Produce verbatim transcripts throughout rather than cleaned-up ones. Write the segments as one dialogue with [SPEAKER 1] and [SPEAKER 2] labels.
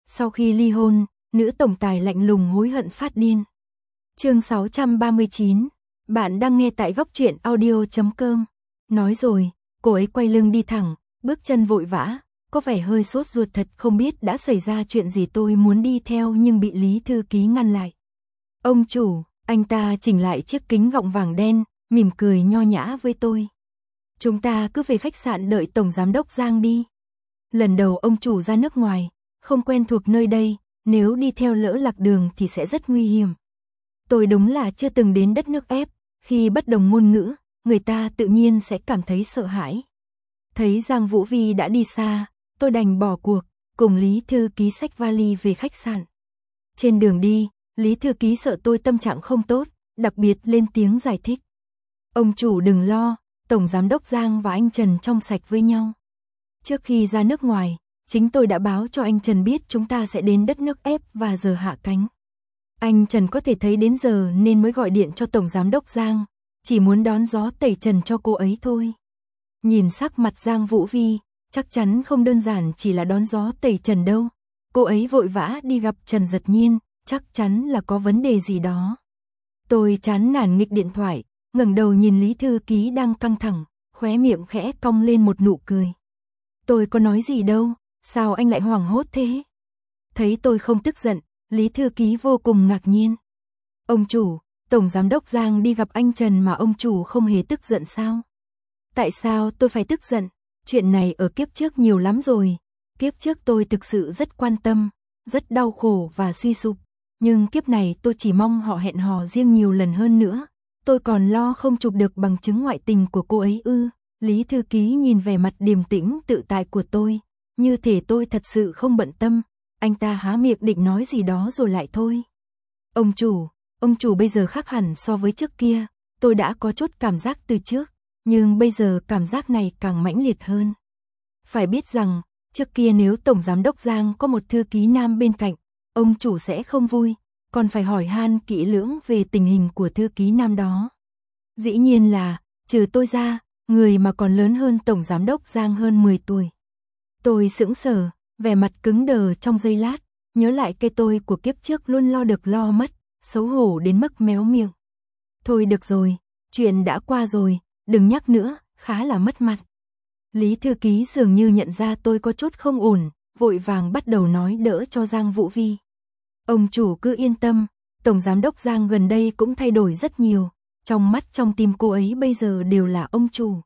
[SPEAKER 1] Sau khi ly hôn, nữ tổng tài lạnh lùng hối hận phát điên. Chương sáu trăm ba mươi chín, bạn đang nghe tại góc truyện audio chấm com. Nói rồi, cô ấy quay lưng đi thẳng, bước chân vội vã, có vẻ hơi sốt ruột thật, không biết đã xảy ra chuyện gì. Tôi muốn đi theo nhưng bị Lý thư ký ngăn lại. Ông chủ, anh ta chỉnh lại chiếc kính gọng vàng đen, mỉm cười nho nhã với tôi. Chúng ta cứ về khách sạn đợi tổng giám đốc Giang đi. Lần đầu ông chủ ra nước ngoài, không quen thuộc nơi đây, nếu đi theo lỡ lạc đường thì sẽ rất nguy hiểm. Tôi đúng là chưa từng đến đất nước ép, khi bất đồng ngôn ngữ, người ta tự nhiên sẽ cảm thấy sợ hãi. Thấy Giang Vũ Vi đã đi xa, tôi đành bỏ cuộc, cùng Lý thư ký xách vali về khách sạn. Trên đường đi, Lý thư ký sợ tôi tâm trạng không tốt, đặc biệt lên tiếng giải thích. Ông chủ đừng lo, tổng giám đốc Giang và anh Trần trong sạch với nhau. Trước khi ra nước ngoài, chính tôi đã báo cho anh Trần biết chúng ta sẽ đến đất nước ép và giờ hạ cánh. Anh Trần có thể thấy đến giờ nên mới gọi điện cho tổng giám đốc Giang, chỉ muốn đón gió tẩy trần cho cô ấy thôi. Nhìn sắc mặt Giang Vũ Vi, chắc chắn không đơn giản chỉ là đón gió tẩy trần đâu. Cô ấy vội vã đi gặp Trần Dật Nhiên, chắc chắn là có vấn đề gì đó. Tôi chán nản nghịch điện thoại, ngẩng đầu nhìn Lý thư ký đang căng thẳng, khóe miệng khẽ cong lên một nụ cười. Tôi có nói gì đâu, sao anh lại hoảng hốt thế? Thấy tôi không tức giận, Lý thư ký vô cùng ngạc nhiên. Ông chủ, tổng giám đốc Giang đi gặp anh Trần mà ông chủ không hề tức giận sao? Tại sao tôi phải tức giận? Chuyện này ở kiếp trước nhiều lắm rồi. Kiếp trước tôi thực sự rất quan tâm, rất đau khổ và suy sụp. Nhưng kiếp này tôi chỉ mong họ hẹn hò riêng nhiều lần hơn nữa. Tôi còn lo không chụp được bằng chứng ngoại tình của cô ấy ư. Lý thư ký nhìn vẻ mặt điềm tĩnh tự tại của tôi, như thể tôi thật sự không bận tâm. Anh ta há miệng định nói gì đó rồi lại thôi. Ông chủ, ông chủ bây giờ khác hẳn so với trước kia. Tôi đã có chút cảm giác từ trước, nhưng bây giờ cảm giác này càng mãnh liệt hơn. Phải biết rằng, trước kia nếu tổng giám đốc Giang có một thư ký nam bên cạnh, ông chủ sẽ không vui, còn phải hỏi han kỹ lưỡng về tình hình của thư ký nam đó. Dĩ nhiên là, trừ tôi ra, người mà còn lớn hơn tổng giám đốc Giang hơn mười tuổi. Tôi sững sờ, vẻ mặt cứng đờ trong giây lát, nhớ lại cái tôi của kiếp trước luôn lo được lo mất, xấu hổ đến mức méo miệng. Thôi được rồi, chuyện đã qua rồi, đừng nhắc nữa, khá là mất mặt. Lý thư ký dường như nhận ra tôi có chút không ổn, vội vàng bắt đầu nói đỡ cho Giang Vũ Vi. Ông chủ cứ yên tâm, tổng giám đốc Giang gần đây cũng thay đổi rất nhiều, trong mắt trong tim cô ấy bây giờ đều là ông chủ.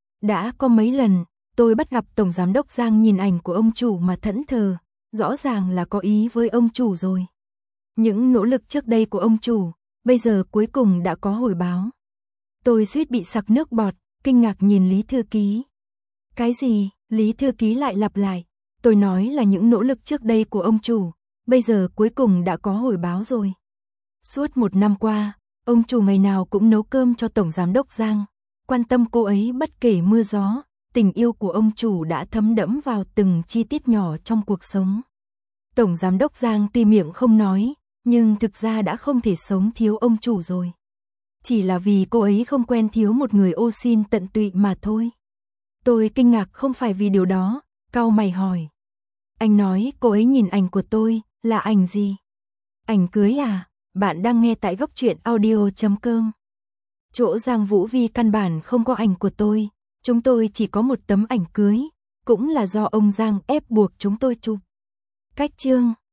[SPEAKER 1] Đã có mấy lần, tôi bắt gặp tổng giám đốc Giang nhìn ảnh của ông chủ mà thẫn thờ, rõ ràng là có ý với ông chủ rồi. Những nỗ lực trước đây của ông chủ, bây giờ cuối cùng đã có hồi báo. Tôi suýt bị sặc nước bọt, kinh ngạc nhìn Lý thư ký. Cái gì? Lý thư ký lại lặp lại. Tôi nói là những nỗ lực trước đây của ông chủ, bây giờ cuối cùng đã có hồi báo rồi. Suốt một năm qua, ông chủ ngày nào cũng nấu cơm cho tổng giám đốc Giang, quan tâm cô ấy bất kể mưa gió, tình yêu của ông chủ đã thấm đẫm vào từng chi tiết nhỏ trong cuộc sống. Tổng giám đốc Giang tuy miệng không nói, nhưng thực ra đã không thể sống thiếu ông chủ rồi. Chỉ là vì cô ấy không quen thiếu một người ô xin tận tụy mà thôi. Tôi kinh ngạc không phải vì điều đó, cau mày hỏi. Anh nói cô ấy nhìn ảnh của tôi, là ảnh gì? Ảnh cưới à? Bạn đang nghe tại góc truyện audio chấm com. Chỗ Giang Vũ Vi căn bản không có ảnh của tôi, chúng tôi chỉ có một tấm ảnh cưới, cũng là do ông Giang ép buộc chúng tôi chụp. Cách chương